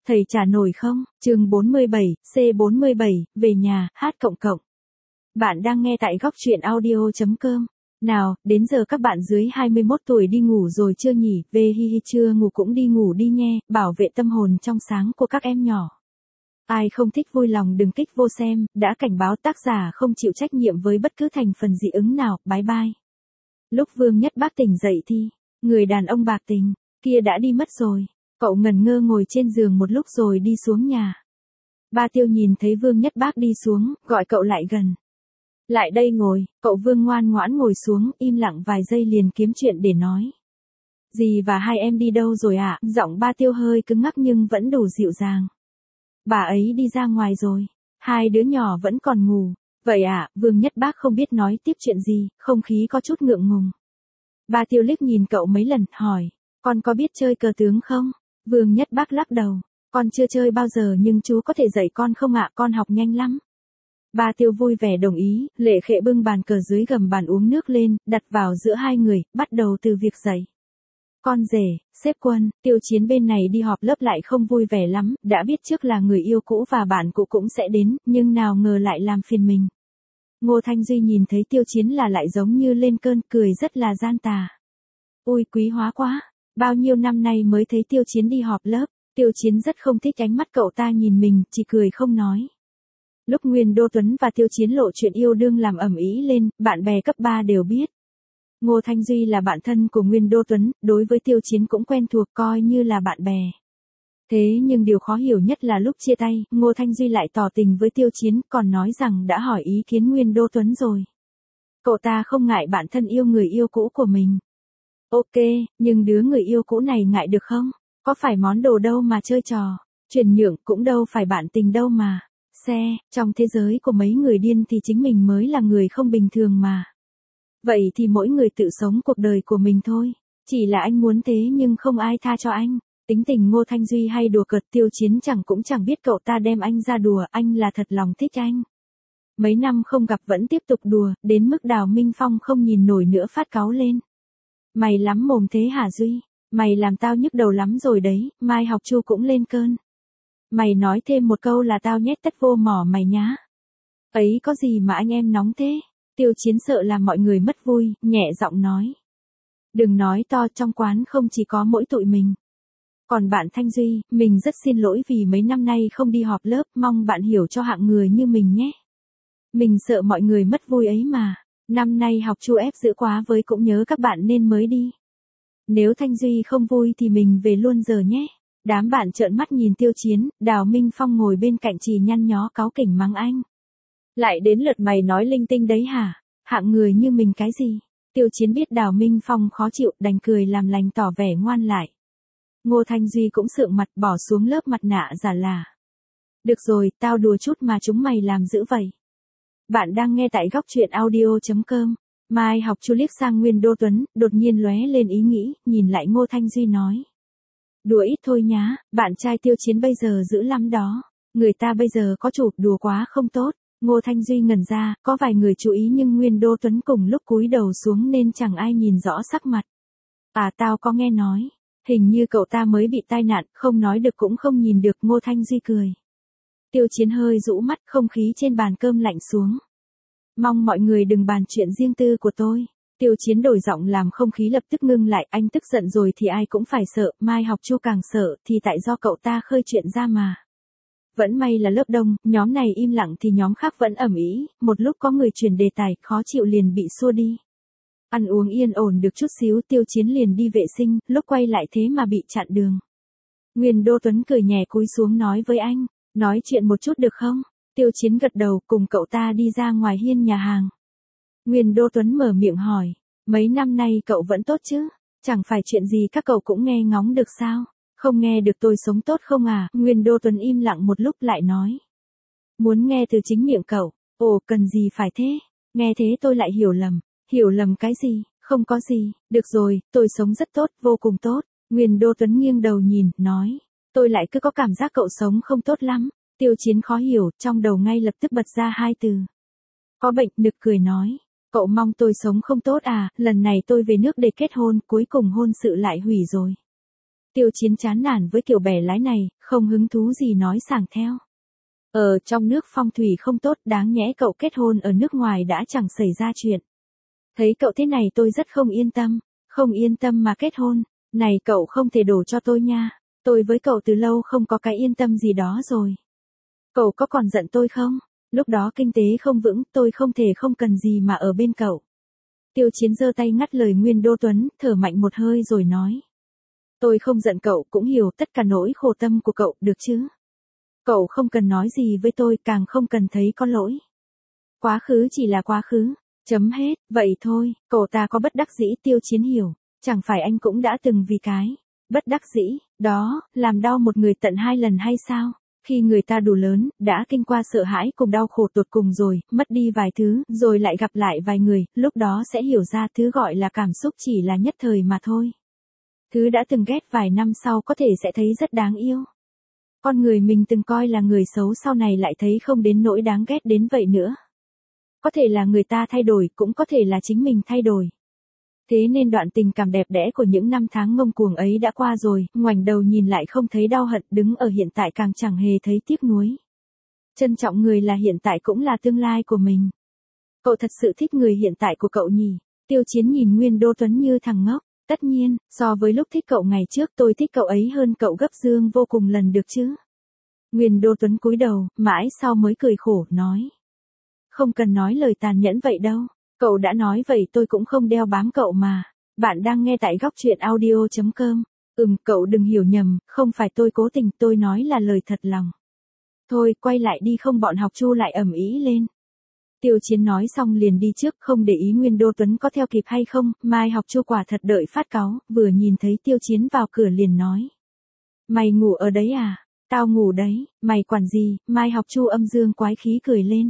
Thầy trả nổi không? Chương 47, C47, về nhà, hát cộng cộng. Bạn đang nghe tại góc truyện audio.com. Nào, đến giờ các bạn dưới 21 tuổi đi ngủ rồi chưa nhỉ? Về hi hi, chưa ngủ cũng đi ngủ đi nhé, bảo vệ tâm hồn trong sáng của các em nhỏ. Ai không thích vui lòng đừng kích vô xem, đã cảnh báo tác giả không chịu trách nhiệm với bất cứ thành phần dị ứng nào, bye bye. Lúc Vương Nhất Bác tỉnh dậy thì, người đàn ông bạc tình kia đã đi mất rồi. Cậu ngẩn ngơ ngồi trên giường một lúc rồi đi xuống nhà. Ba Tiêu nhìn thấy Vương Nhất Bác đi xuống, gọi cậu lại gần. Lại đây ngồi, cậu Vương ngoan ngoãn ngồi xuống, im lặng vài giây liền kiếm chuyện để nói. Dì và hai em đi đâu rồi ạ? Giọng Ba Tiêu hơi cứng ngắc nhưng vẫn đủ dịu dàng. Bà ấy đi ra ngoài rồi, hai đứa nhỏ vẫn còn ngủ. Vậy ạ? Vương Nhất Bác không biết nói tiếp chuyện gì, không khí có chút ngượng ngùng. Ba Tiêu liếc nhìn cậu mấy lần, hỏi, con có biết chơi cờ tướng không? Vương Nhất Bác lắc đầu, con chưa chơi bao giờ nhưng chú có thể dạy con không ạ? Con học nhanh lắm. Ba Tiêu vui vẻ đồng ý, Lệ Khệ bưng bàn cờ dưới gầm bàn uống nước lên, đặt vào giữa hai người, bắt đầu từ việc dạy. Con rể, xếp quân, Tiêu Chiến bên này đi họp lớp lại không vui vẻ lắm, đã biết trước là người yêu cũ và bạn cũ cũng sẽ đến, nhưng nào ngờ lại làm phiền mình. Ngô Thanh Duy nhìn thấy Tiêu Chiến là lại giống như lên cơn, cười rất là gian tà. Ôi quý hóa quá, bao nhiêu năm nay mới thấy Tiêu Chiến đi họp lớp, Tiêu Chiến rất không thích ánh mắt cậu ta nhìn mình, chỉ cười không nói. Lúc Nguyên Đô Tuấn và Tiêu Chiến lộ chuyện yêu đương làm ầm ĩ lên, bạn bè cấp 3 đều biết. Ngô Thanh Duy là bạn thân của Nguyên Đô Tuấn, đối với Tiêu Chiến cũng quen thuộc coi như là bạn bè. Thế nhưng điều khó hiểu nhất là lúc chia tay, Ngô Thanh Duy lại tỏ tình với Tiêu Chiến, còn nói rằng đã hỏi ý kiến Nguyên Đô Tuấn rồi. Cậu ta không ngại bạn thân yêu người yêu cũ của mình. Ok, nhưng đứa người yêu cũ này ngại được không? Có phải món đồ đâu mà chơi trò, chuyển nhượng cũng đâu phải bạn tình đâu mà. Trong thế giới của mấy người điên thì chính mình mới là người không bình thường mà. Vậy thì mỗi người tự sống cuộc đời của mình thôi. Chỉ là anh muốn thế nhưng không ai tha cho anh. Tính tình Ngô Thanh Duy hay đùa cợt, Tiêu Chiến cũng chẳng biết cậu ta đem anh ra đùa, anh là thật lòng thích anh. Mấy năm không gặp vẫn tiếp tục đùa, đến mức Đào Minh Phong không nhìn nổi nữa phát cáu lên. Mày lắm mồm thế hả Duy? Mày làm tao nhức đầu lắm rồi đấy, Mai Học Chu cũng lên cơn. Mày nói thêm một câu là tao nhét tất vô mỏ mày nhá. Ấy có gì mà anh em nóng thế? Tiêu Chiến sợ làm mọi người mất vui, nhẹ giọng nói. Đừng nói to, trong quán không chỉ có mỗi tụi mình. Còn bạn Thanh Duy, mình rất xin lỗi vì mấy năm nay không đi họp lớp, mong bạn hiểu cho hạng người như mình nhé. Mình sợ mọi người mất vui ấy mà. Năm nay Học Chu ép giữ quá với cũng nhớ các bạn nên mới đi. Nếu Thanh Duy không vui thì mình về luôn giờ nhé. Đám bạn trợn mắt nhìn Tiêu Chiến, Đào Minh Phong ngồi bên cạnh chỉ nhăn nhó cáu kỉnh mắng anh. Lại đến lượt mày nói linh tinh đấy hả? Hạng người như mình cái gì? Tiêu Chiến biết Đào Minh Phong khó chịu, đành cười làm lành tỏ vẻ ngoan lại. Ngô Thanh Duy cũng sượng mặt bỏ xuống lớp mặt nạ giả là. Được rồi, tao đùa chút mà chúng mày làm dữ vậy. Bạn đang nghe tại góc truyện audio.com. Mai Học Chu liếc sang Nguyên Đô Tuấn, đột nhiên lóe lên ý nghĩ, nhìn lại Ngô Thanh Duy nói. Đùa ít thôi nhá, bạn trai Tiêu Chiến bây giờ dữ lắm đó. Người ta bây giờ có chủ, đùa quá không tốt. Ngô Thanh Duy ngẩn ra, có vài người chú ý nhưng Nguyên Đô Tuấn cùng lúc cúi đầu xuống nên chẳng ai nhìn rõ sắc mặt. À tao có nghe nói, hình như cậu ta mới bị tai nạn, không nói được cũng không nhìn được. Ngô Thanh Duy cười. Tiêu Chiến hơi rũ mắt, không khí trên bàn cơm lạnh xuống. Mong mọi người đừng bàn chuyện riêng tư của tôi. Tiêu Chiến đổi giọng làm không khí lập tức ngưng lại, anh tức giận rồi thì ai cũng phải sợ, Mai Học Chu càng sợ thì tại do cậu ta khơi chuyện ra mà. Vẫn may là lớp đông, nhóm này im lặng thì nhóm khác vẫn ầm ĩ, một lúc có người chuyển đề tài, khó chịu liền bị xua đi. Ăn uống yên ổn được chút xíu, Tiêu Chiến liền đi vệ sinh, lúc quay lại thế mà bị chặn đường. Nguyên Đô Tuấn cười nhẹ cúi xuống nói với anh, nói chuyện một chút được không? Tiêu Chiến gật đầu, cùng cậu ta đi ra ngoài hiên nhà hàng. Nguyên Đô Tuấn mở miệng hỏi, mấy năm nay cậu vẫn tốt chứ? Chẳng phải chuyện gì các cậu cũng nghe ngóng được sao? Không nghe được tôi sống tốt không à? Nguyên Đô Tuấn im lặng một lúc lại nói. Muốn nghe từ chính miệng cậu, ồ cần gì phải thế? Nghe thế tôi lại hiểu lầm. Hiểu lầm cái gì? Không có gì, được rồi, tôi sống rất tốt, vô cùng tốt. Nguyên Đô Tuấn nghiêng đầu nhìn, nói. Tôi lại cứ có cảm giác cậu sống không tốt lắm. Tiêu Chiến khó hiểu, trong đầu ngay lập tức bật ra hai từ. Có bệnh, nực cười nói. Cậu mong tôi sống không tốt à, lần này tôi về nước để kết hôn, cuối cùng hôn sự lại hủy rồi. Tiêu Chiến chán nản với kiểu bè lái này, không hứng thú gì nói sảng theo. Ở trong nước phong thủy không tốt, đáng nhẽ cậu kết hôn ở nước ngoài đã chẳng xảy ra chuyện. Thấy cậu thế này tôi rất không yên tâm mà kết hôn, này cậu không thể đổ cho tôi nha, tôi với cậu từ lâu không có cái yên tâm gì đó rồi. Cậu có còn giận tôi không? Lúc đó kinh tế không vững, tôi không thể không cần gì mà ở bên cậu. Tiêu Chiến giơ tay ngắt lời Nguyên Đô Tuấn, thở mạnh một hơi rồi nói. Tôi không giận cậu, cũng hiểu tất cả nỗi khổ tâm của cậu, được chứ? Cậu không cần nói gì với tôi, càng không cần thấy có lỗi. Quá khứ chỉ là quá khứ, chấm hết, vậy thôi, cậu ta có bất đắc dĩ. Tiêu Chiến hiểu, chẳng phải anh cũng đã từng vì cái bất đắc dĩ đó, làm đau một người tận 2 lần hay sao? Khi người ta đủ lớn, đã kinh qua sợ hãi cùng đau khổ tột cùng rồi, mất đi vài thứ, rồi lại gặp lại vài người, lúc đó sẽ hiểu ra thứ gọi là cảm xúc chỉ là nhất thời mà thôi. Thứ đã từng ghét vài năm sau có thể sẽ thấy rất đáng yêu. Con người mình từng coi là người xấu sau này lại thấy không đến nỗi đáng ghét đến vậy nữa. Có thể là người ta thay đổi, cũng có thể là chính mình thay đổi. Thế nên đoạn tình cảm đẹp đẽ của những năm tháng ngông cuồng ấy đã qua rồi, ngoảnh đầu nhìn lại không thấy đau hận, đứng ở hiện tại càng chẳng hề thấy tiếc nuối. Trân trọng người là hiện tại cũng là tương lai của mình. Cậu thật sự thích người hiện tại của cậu nhỉ? Tiêu Chiến nhìn Nguyên Đô Tuấn như thằng ngốc. Tất nhiên, so với lúc thích cậu ngày trước tôi thích cậu ấy hơn cậu gấp dương vô cùng lần được chứ. Nguyên Đô Tuấn cúi đầu, mãi sau mới cười khổ, nói. Không cần nói lời tàn nhẫn vậy đâu. Cậu đã nói vậy tôi cũng không đeo bám cậu mà. Bạn đang nghe tại góc truyện audio.com. Cậu đừng hiểu nhầm, không phải tôi cố tình, tôi nói là lời thật lòng. Thôi, quay lại đi không bọn học Chu lại ầm ĩ lên. Tiêu Chiến nói xong liền đi trước, không để ý Nguyên Đô Tuấn có theo kịp hay không, Mai học Chu quả thật đợi phát cáu, vừa nhìn thấy Tiêu Chiến vào cửa liền nói. Mày ngủ ở đấy à? Tao ngủ đấy, mày quản gì? Mai học Chu âm dương quái khí cười lên.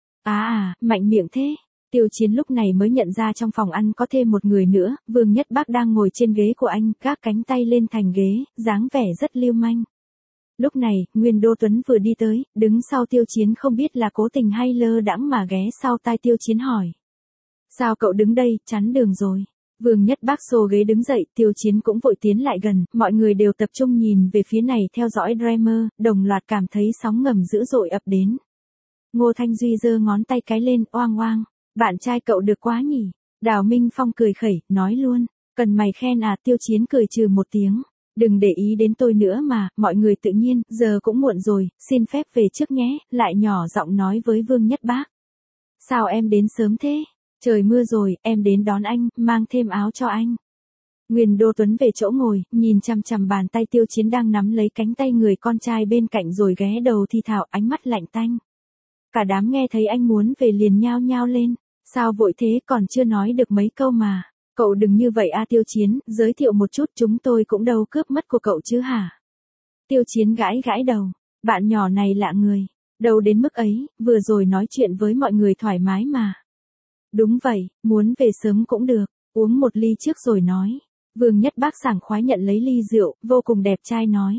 Mạnh miệng thế. Tiêu Chiến lúc này mới nhận ra trong phòng ăn có thêm một người nữa, Vương Nhất Bác đang ngồi trên ghế của anh, gác cánh tay lên thành ghế, dáng vẻ rất lưu manh. Lúc này, Nguyên Đô Tuấn vừa đi tới, đứng sau Tiêu Chiến không biết là cố tình hay lơ đãng mà ghé sau tai Tiêu Chiến hỏi. Sao cậu đứng đây, chắn đường rồi. Vương Nhất Bác xô ghế đứng dậy, Tiêu Chiến cũng vội tiến lại gần, mọi người đều tập trung nhìn về phía này theo dõi drama, đồng loạt cảm thấy sóng ngầm dữ dội ập đến. Ngô Thanh Duy giơ ngón tay cái lên, oang oang, bạn trai cậu được quá nhỉ. Đào Minh Phong cười khẩy, nói luôn, cần mày khen à? Tiêu Chiến cười trừ một tiếng. Đừng để ý đến tôi nữa mà, mọi người tự nhiên, giờ cũng muộn rồi, xin phép về trước nhé, lại nhỏ giọng nói với Vương Nhất Bác. Sao em đến sớm thế? Trời mưa rồi, em đến đón anh, mang thêm áo cho anh. Nguyên Đô Tuấn về chỗ ngồi, nhìn chằm chằm bàn tay Tiêu Chiến đang nắm lấy cánh tay người con trai bên cạnh rồi ghé đầu thì thào, ánh mắt lạnh tanh. Cả đám nghe thấy anh muốn về liền nhao nhao lên, sao vội thế, còn chưa nói được mấy câu mà. Cậu đừng như vậy a. Tiêu Chiến, giới thiệu một chút, chúng tôi cũng đâu cướp mất của cậu chứ hả? Tiêu Chiến gãi gãi đầu, bạn nhỏ này lạ người, đâu đến mức ấy, vừa rồi nói chuyện với mọi người thoải mái mà. Đúng vậy, muốn về sớm cũng được, uống một ly trước rồi nói. Vương Nhất Bác sảng khoái nhận lấy ly rượu, vô cùng đẹp trai nói.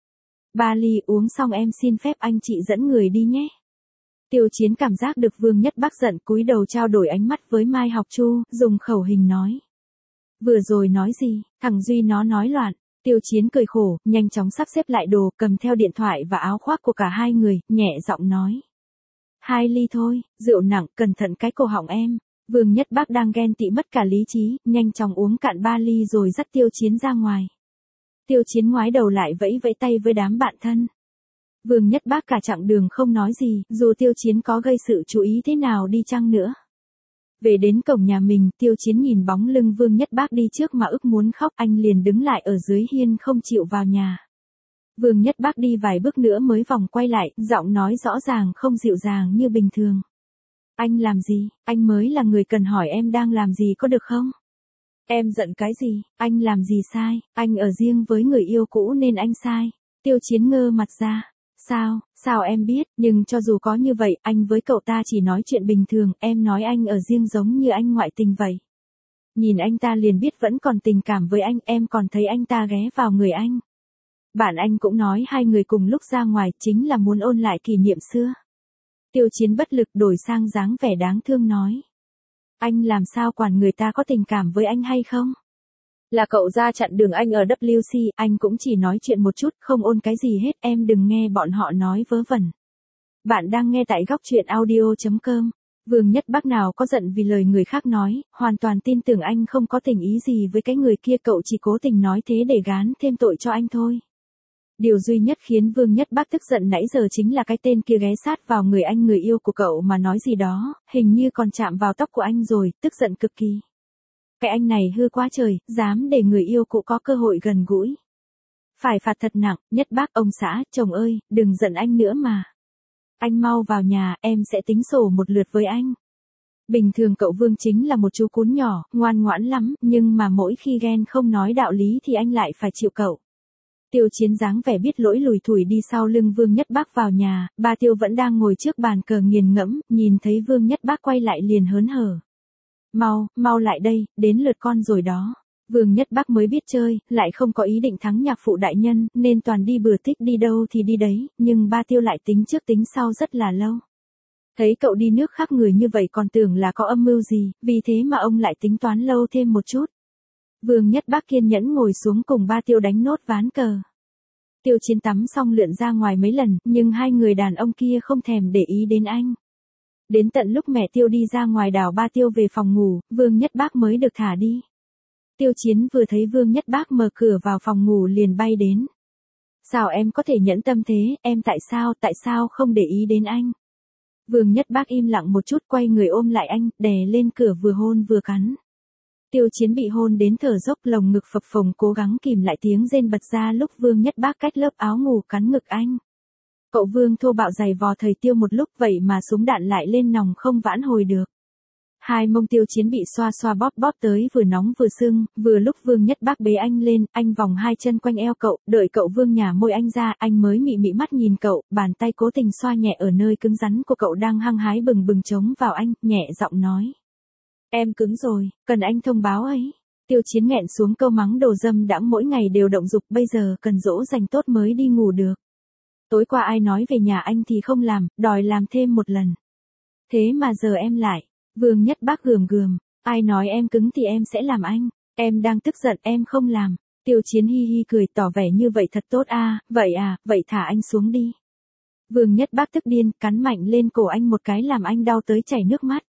3 ly uống xong em xin phép anh chị dẫn người đi nhé. Tiêu Chiến cảm giác được Vương Nhất Bác giận, cúi đầu trao đổi ánh mắt với Mai Học Chu, dùng khẩu hình nói. Vừa rồi nói gì, thằng Duy nó nói loạn. Tiêu Chiến cười khổ, nhanh chóng sắp xếp lại đồ, cầm theo điện thoại và áo khoác của cả hai người, nhẹ giọng nói. 2 ly thôi, rượu nặng, cẩn thận cái cổ họng em. Vương Nhất Bác đang ghen tị mất cả lý trí, nhanh chóng uống cạn 3 ly rồi dắt Tiêu Chiến ra ngoài. Tiêu Chiến ngoái đầu lại vẫy vẫy tay với đám bạn thân. Vương Nhất Bác cả chặng đường không nói gì, dù Tiêu Chiến có gây sự chú ý thế nào đi chăng nữa. Về đến cổng nhà mình, Tiêu Chiến nhìn bóng lưng Vương Nhất Bác đi trước mà ức muốn khóc, anh liền đứng lại ở dưới hiên không chịu vào nhà. Vương Nhất Bác đi vài bước nữa mới vòng quay lại, giọng nói rõ ràng không dịu dàng như bình thường. Anh làm gì, anh mới là người cần hỏi em đang làm gì có được không? Em giận cái gì, anh làm gì sai, anh ở riêng với người yêu cũ nên anh sai. Tiêu Chiến ngơ mặt ra. Sao em biết, nhưng cho dù có như vậy, anh với cậu ta chỉ nói chuyện bình thường, em nói anh ở riêng giống như anh ngoại tình vậy. Nhìn anh ta liền biết vẫn còn tình cảm với anh, em còn thấy anh ta ghé vào người anh. Bạn anh cũng nói hai người cùng lúc ra ngoài chính là muốn ôn lại kỷ niệm xưa. Tiêu Chiến bất lực đổi sang dáng vẻ đáng thương nói. Anh làm sao quản người ta có tình cảm với anh hay không? Là cậu ra chặn đường anh ở WC, anh cũng chỉ nói chuyện một chút, không ôn cái gì hết, em đừng nghe bọn họ nói vớ vẩn. Bạn đang nghe tại góc chuyện audio.com. Vương Nhất Bắc nào có giận vì lời người khác nói, hoàn toàn tin tưởng anh không có tình ý gì với cái người kia, cậu chỉ cố tình nói thế để gán thêm tội cho anh thôi. Điều duy nhất khiến Vương Nhất Bắc tức giận nãy giờ chính là cái tên kia ghé sát vào người anh người yêu của cậu mà nói gì đó, hình như còn chạm vào tóc của anh rồi, tức giận cực kỳ. Cái anh này hư quá trời, dám để người yêu cũ có cơ hội gần gũi. Phải phạt thật nặng. Nhất Bắc, ông xã, chồng ơi, đừng giận anh nữa mà. Anh mau vào nhà, em sẽ tính sổ một lượt với anh. Bình thường cậu Vương chính là một chú cún nhỏ, ngoan ngoãn lắm, nhưng mà mỗi khi ghen không nói đạo lý thì anh lại phải chịu cậu. Tiêu Chiến dáng vẻ biết lỗi lùi thủi đi sau lưng Vương Nhất Bắc vào nhà, ba Tiêu vẫn đang ngồi trước bàn cờ nghiền ngẫm, nhìn thấy Vương Nhất Bắc quay lại liền hớn hở. Mau lại đây, đến lượt con rồi đó. Vương Nhất Bắc mới biết chơi, lại không có ý định thắng nhạc phụ đại nhân, nên toàn đi bừa thích đi đâu thì đi đấy, nhưng ba Tiêu lại tính trước tính sau rất là lâu. Thấy cậu đi nước khác người như vậy còn tưởng là có âm mưu gì, vì thế mà ông lại tính toán lâu thêm một chút. Vương Nhất Bắc kiên nhẫn ngồi xuống cùng ba Tiêu đánh nốt ván cờ. Tiêu Chiến tắm xong lượn ra ngoài mấy lần, nhưng hai người đàn ông kia không thèm để ý đến anh. Đến tận lúc mẹ Tiêu đi ra ngoài đảo ba Tiêu về phòng ngủ, Vương Nhất Bắc mới được thả đi. Tiêu Chiến vừa thấy Vương Nhất Bắc mở cửa vào phòng ngủ liền bay đến. Sao em có thể nhẫn tâm thế, em tại sao không để ý đến anh? Vương Nhất Bắc im lặng một chút quay người ôm lại anh, đè lên cửa vừa hôn vừa cắn. Tiêu Chiến bị hôn đến thở dốc lồng ngực phập phồng cố gắng kìm lại tiếng rên bật ra lúc Vương Nhất Bắc cách lớp áo ngủ cắn ngực anh. Cậu Vương thô bạo giày vò thầy Tiêu một lúc vậy mà súng đạn lại lên nòng không vãn hồi được. Hai mông Tiêu Chiến bị xoa xoa bóp tới vừa nóng vừa sưng, vừa lúc Vương Nhất Bắc bế anh lên, anh vòng hai chân quanh eo cậu, đợi cậu Vương nhả môi anh ra, anh mới mị mị mắt nhìn cậu, bàn tay cố tình xoa nhẹ ở nơi cứng rắn của cậu đang hăng hái bừng bừng chống vào anh, nhẹ giọng nói. Em cứng rồi, cần anh thông báo ấy. Tiêu Chiến nghẹn xuống câu mắng đồ dâm đãng mỗi ngày đều động dục, bây giờ cần dỗ dành tốt mới đi ngủ được. Tối qua ai nói về nhà anh thì không làm, đòi làm thêm một lần. Thế mà giờ em lại. Vương Nhất Bắc gườm, ai nói em cứng thì em sẽ làm anh, em đang tức giận em không làm. Tiêu Chiến hi hi cười tỏ vẻ như vậy thật tốt vậy thả anh xuống đi. Vương Nhất Bắc tức điên, cắn mạnh lên cổ anh một cái làm anh đau tới chảy nước mắt.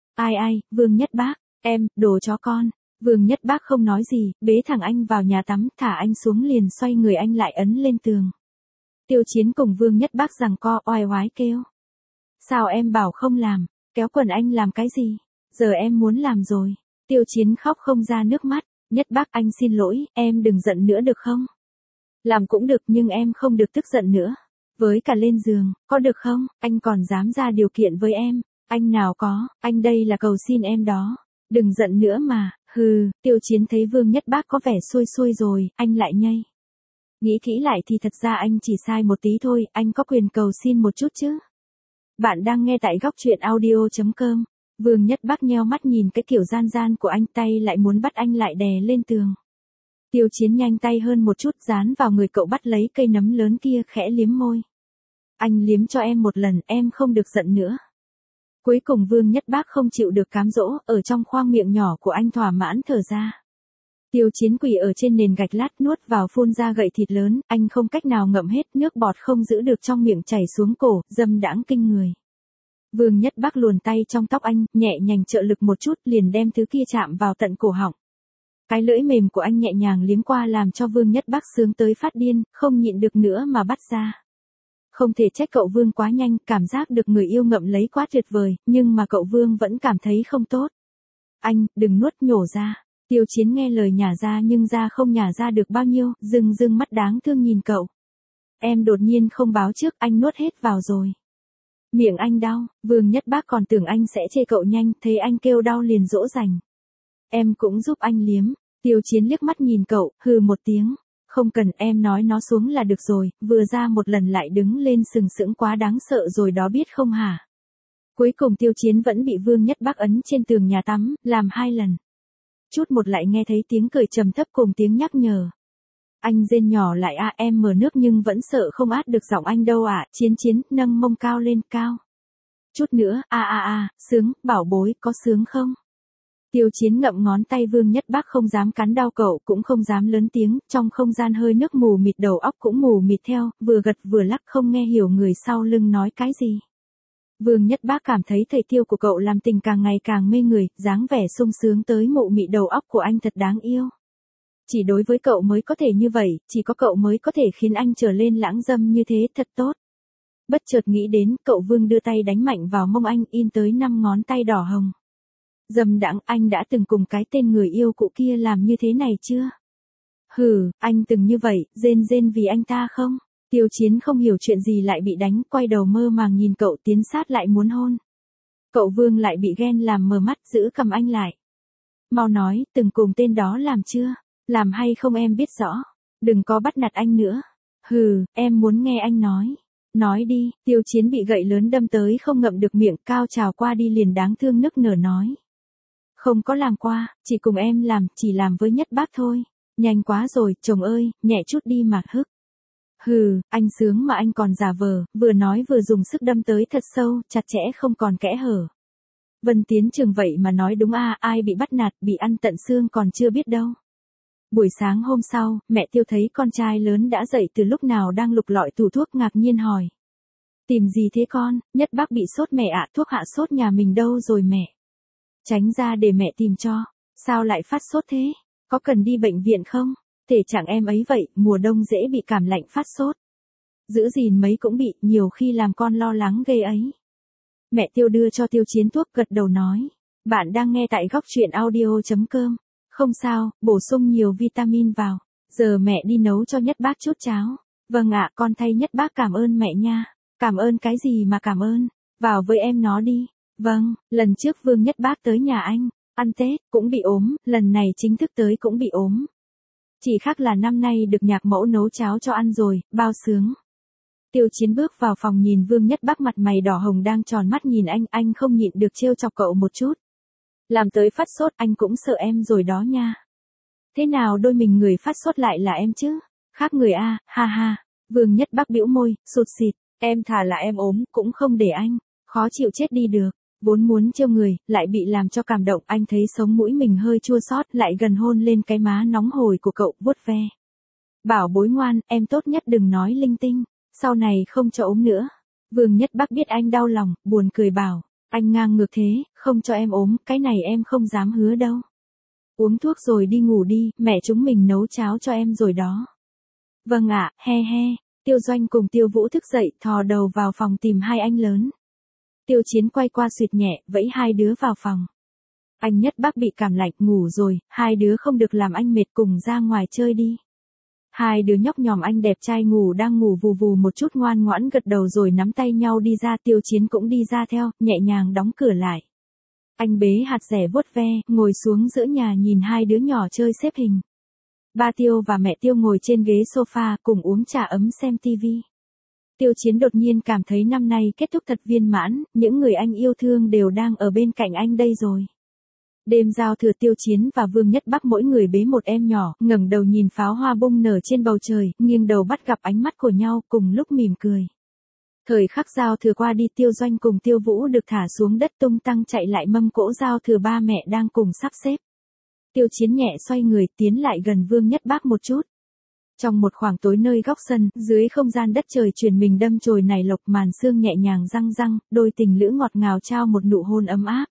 Ai, Vương Nhất Bắc, em, đồ chó con. Vương Nhất Bắc không nói gì, bế thẳng anh vào nhà tắm, thả anh xuống liền xoay người anh lại ấn lên tường. Tiêu Chiến cùng Vương Nhất Bắc giằng co oai oái kêu. Sao em bảo không làm? Kéo quần anh làm cái gì? Giờ em muốn làm rồi. Tiêu Chiến khóc không ra nước mắt. Nhất Bắc anh xin lỗi, em đừng giận nữa được không? Làm cũng được nhưng em không được tức giận nữa. Với cả lên giường, có được không? Anh còn dám ra điều kiện với em. Anh nào có, anh đây là cầu xin em đó. Đừng giận nữa mà, Tiêu Chiến thấy Vương Nhất Bắc có vẻ xuôi rồi, anh lại nhây. Nghĩ kỹ lại thì thật ra anh chỉ sai một tí thôi, anh có quyền cầu xin một chút chứ. Bạn đang nghe tại góc chuyện audio.com. Vương Nhất Bắc nheo mắt nhìn cái kiểu gian của anh, tay lại muốn bắt anh lại đè lên tường. Tiêu Chiến nhanh tay hơn một chút dán vào người cậu bắt lấy cây nấm lớn kia khẽ liếm môi. Anh liếm cho em một lần, em không được giận nữa. Cuối cùng Vương Nhất Bắc không chịu được cám dỗ, ở trong khoang miệng nhỏ của anh thỏa mãn thở ra. Tiêu Chiến quỳ ở trên nền gạch lát nuốt vào phun ra gậy thịt lớn, anh không cách nào ngậm hết, nước bọt không giữ được trong miệng chảy xuống cổ, dâm đãng kinh người. Vương Nhất Bắc luồn tay trong tóc anh, nhẹ nhàng trợ lực một chút liền đem thứ kia chạm vào tận cổ họng. Cái lưỡi mềm của anh nhẹ nhàng liếm qua làm cho Vương Nhất Bắc sướng tới phát điên, không nhịn được nữa mà bắt ra. Không thể trách cậu Vương quá nhanh, cảm giác được người yêu ngậm lấy quá tuyệt vời, nhưng mà cậu Vương vẫn cảm thấy không tốt. Anh, đừng nuốt, nhổ ra. Tiêu Chiến nghe lời nhả ra nhưng ra không nhả ra được bao nhiêu, dưng mắt đáng thương nhìn cậu. Em đột nhiên không báo trước, anh nuốt hết vào rồi. Miệng anh đau, Vương Nhất Bắc còn tưởng anh sẽ chê cậu nhanh, thấy anh kêu đau liền dỗ dành. Em cũng giúp anh liếm. Tiêu Chiến liếc mắt nhìn cậu, hừ một tiếng. Không cần, em nói nó xuống là được rồi, vừa ra một lần lại đứng lên sừng sững quá đáng sợ rồi đó biết không hả? Cuối cùng Tiêu Chiến vẫn bị Vương Nhất Bắc ấn trên tường nhà tắm, làm 2 lần. Chút một lại nghe thấy tiếng cười trầm thấp cùng tiếng nhắc nhở. Anh rên nhỏ lại em mở nước nhưng vẫn sợ không át được giọng anh đâu Chiến, nâng mông cao lên cao. Chút nữa, sướng, bảo bối, có sướng không? Tiêu Chiến ngậm ngón tay Vương Nhất Bác không dám cắn đau cậu cũng không dám lớn tiếng, trong không gian hơi nước mù mịt đầu óc cũng mù mịt theo, vừa gật vừa lắc không nghe hiểu người sau lưng nói cái gì. Vương Nhất Bác cảm thấy thầy Tiêu của cậu làm tình càng ngày càng mê người, dáng vẻ sung sướng tới mụ mị đầu óc của anh thật đáng yêu. Chỉ đối với cậu mới có thể như vậy, chỉ có cậu mới có thể khiến anh trở lên lãng dâm như thế, thật tốt. Bất chợt nghĩ đến, cậu Vương đưa tay đánh mạnh vào mông anh, in tới 5 ngón tay đỏ hồng. Dâm đãng, anh đã từng cùng cái tên người yêu cũ kia làm như thế này chưa? Hừ, anh từng như vậy, rên rên vì anh ta không? Tiêu Chiến không hiểu chuyện gì lại bị đánh, quay đầu mơ màng nhìn cậu tiến sát lại muốn hôn. Cậu Vương lại bị ghen làm mờ mắt, giữ cầm anh lại. Mau nói, từng cùng tên đó làm chưa? Làm hay không em biết rõ. Đừng có bắt nạt anh nữa. Hừ, em muốn nghe anh nói. Nói đi, Tiêu Chiến bị gậy lớn đâm tới không ngậm được miệng, cao trào qua đi liền đáng thương nức nở nói. Không có làm qua, chỉ cùng em làm, chỉ làm với Nhất Bác thôi. Nhanh quá rồi, chồng ơi, nhẹ chút đi mà hức. Hừ, anh sướng mà anh còn giả vờ, vừa nói vừa dùng sức đâm tới thật sâu, chặt chẽ không còn kẽ hở. Vân Tiến Trường vậy mà nói đúng à, ai bị bắt nạt, bị ăn tận xương còn chưa biết đâu. Buổi sáng hôm sau, mẹ Tiêu thấy con trai lớn đã dậy từ lúc nào đang lục lọi tủ thuốc ngạc nhiên hỏi. Tìm gì thế con, Nhất Bác bị sốt mẹ ạ, thuốc hạ sốt nhà mình đâu rồi mẹ? Tránh ra để mẹ tìm cho, sao lại phát sốt thế, có cần đi bệnh viện không? Thể trạng em ấy vậy, mùa đông dễ bị cảm lạnh phát sốt. Giữ gìn mấy cũng bị, nhiều khi làm con lo lắng ghê ấy. Mẹ Tiêu đưa cho Tiêu Chiến thuốc gật đầu nói. Bạn đang nghe tại góc truyện audio.com. Không sao, bổ sung nhiều vitamin vào. Giờ mẹ đi nấu cho Nhất Bác chút cháo. Vâng ạ, con thay Nhất Bác cảm ơn mẹ nha. Cảm ơn cái gì mà cảm ơn? Vào với em nó đi. Vâng, lần trước Vương Nhất Bác tới nhà anh, ăn Tết, cũng bị ốm, lần này chính thức tới cũng bị ốm. Chỉ khác là năm nay được nhạc mẫu nấu cháo cho ăn rồi, bao sướng. Tiêu Chiến bước vào phòng nhìn Vương Nhất Bác mặt mày đỏ hồng đang tròn mắt nhìn anh không nhịn được trêu chọc cậu một chút. Làm tới phát sốt anh cũng sợ em rồi đó nha. Thế nào đôi mình người phát sốt lại là em chứ? Khác người a, ha ha. Vương Nhất Bác bĩu môi, sụt sịt, em thà là em ốm, cũng không để anh. Khó chịu chết đi được. Vốn muốn trêu người, lại bị làm cho cảm động, anh thấy sống mũi mình hơi chua xót, lại gần hôn lên cái má nóng hổi của cậu, vuốt ve. Bảo bối ngoan, em tốt nhất đừng nói linh tinh, sau này không cho ốm nữa. Vương Nhất Bác biết anh đau lòng, buồn cười bảo, anh ngang ngược thế, không cho em ốm, cái này em không dám hứa đâu. Uống thuốc rồi đi ngủ đi, mẹ chúng mình nấu cháo cho em rồi đó. Vâng ạ, he he. Tiêu Doanh cùng Tiêu Vũ thức dậy, thò đầu vào phòng tìm hai anh lớn. Tiêu Chiến quay qua xuyệt nhẹ, vẫy hai đứa vào phòng. Anh Nhất Bác bị cảm lạnh, ngủ rồi, hai đứa không được làm anh mệt, cùng ra ngoài chơi đi. Hai đứa nhóc nhòm anh đẹp trai đang ngủ vù vù một chút ngoan ngoãn gật đầu rồi nắm tay nhau đi ra, Tiêu Chiến cũng đi ra theo, nhẹ nhàng đóng cửa lại. Anh bế hạt rẻ vuốt ve, ngồi xuống giữa nhà nhìn hai đứa nhỏ chơi xếp hình. Ba Tiêu và mẹ Tiêu ngồi trên ghế sofa cùng uống trà ấm xem tivi. Tiêu Chiến đột nhiên cảm thấy năm nay kết thúc thật viên mãn, những người anh yêu thương đều đang ở bên cạnh anh đây rồi. Đêm giao thừa Tiêu Chiến và Vương Nhất Bác mỗi người bế một em nhỏ, ngẩng đầu nhìn pháo hoa bung nở trên bầu trời, nghiêng đầu bắt gặp ánh mắt của nhau cùng lúc mỉm cười. Thời khắc giao thừa qua đi, Tiêu Doanh cùng Tiêu Vũ được thả xuống đất tung tăng chạy lại mâm cỗ giao thừa ba mẹ đang cùng sắp xếp. Tiêu Chiến nhẹ xoay người tiến lại gần Vương Nhất Bác một chút. Trong một khoảng tối nơi góc sân, dưới không gian đất trời chuyển mình đâm chồi nảy lộc, màn sương nhẹ nhàng răng răng, đôi tình lữ ngọt ngào trao một nụ hôn ấm áp.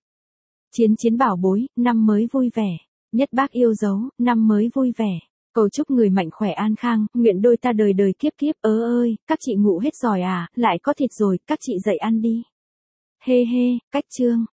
Chiến bảo bối, năm mới vui vẻ. Nhất Bác yêu dấu, năm mới vui vẻ. Cầu chúc người mạnh khỏe an khang, nguyện đôi ta đời đời kiếp kiếp. Ơi, các chị ngủ hết rồi à, lại có thịt rồi, các chị dậy ăn đi. Hê hê, cách chương.